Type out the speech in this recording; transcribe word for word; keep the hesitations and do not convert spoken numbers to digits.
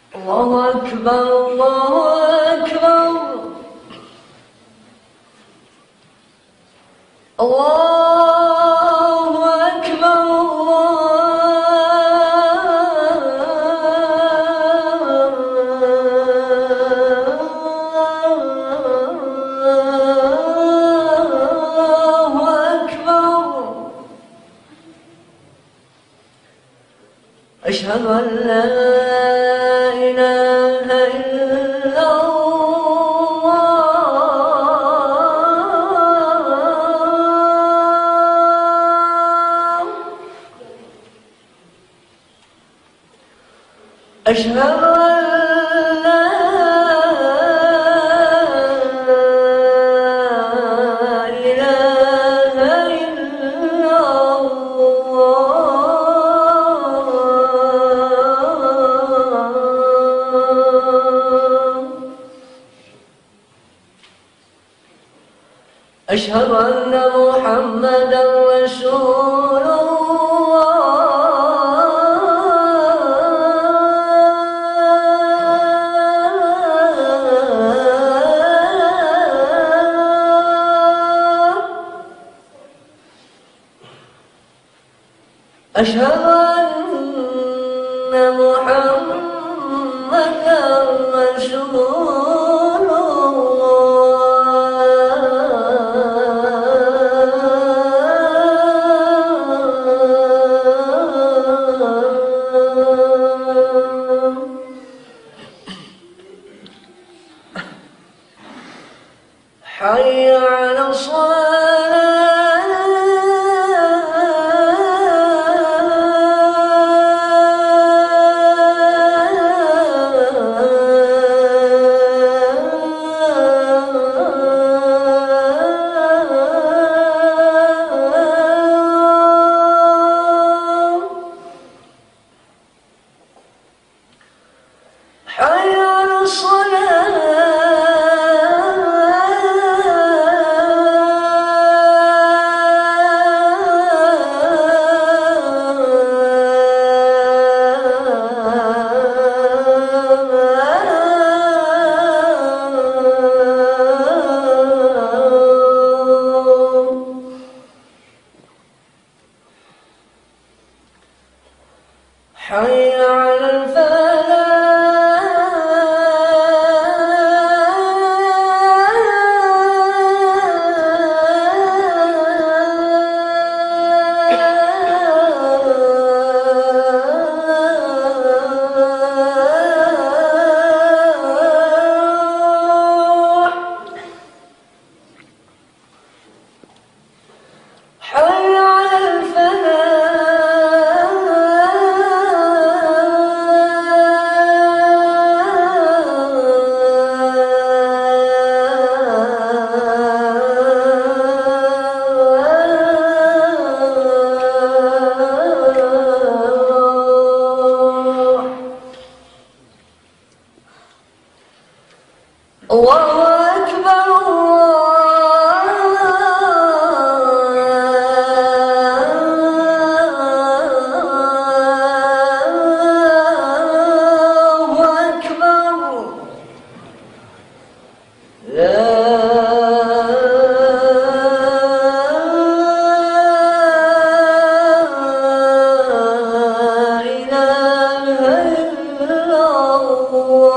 الله أكبر الله أكبر الله أكبر الله أكبر. أشهد أن لا إله إلا الله. أشهد أن لا إله إلا الله. أشهد أن محمدا رسول الله. أشهد أن محمدا رسول الله. حي على الصلاة. حي على حي على الفلاح. حي على الفلاح. الله أكبر الله أكبر. لا إله إلا الله.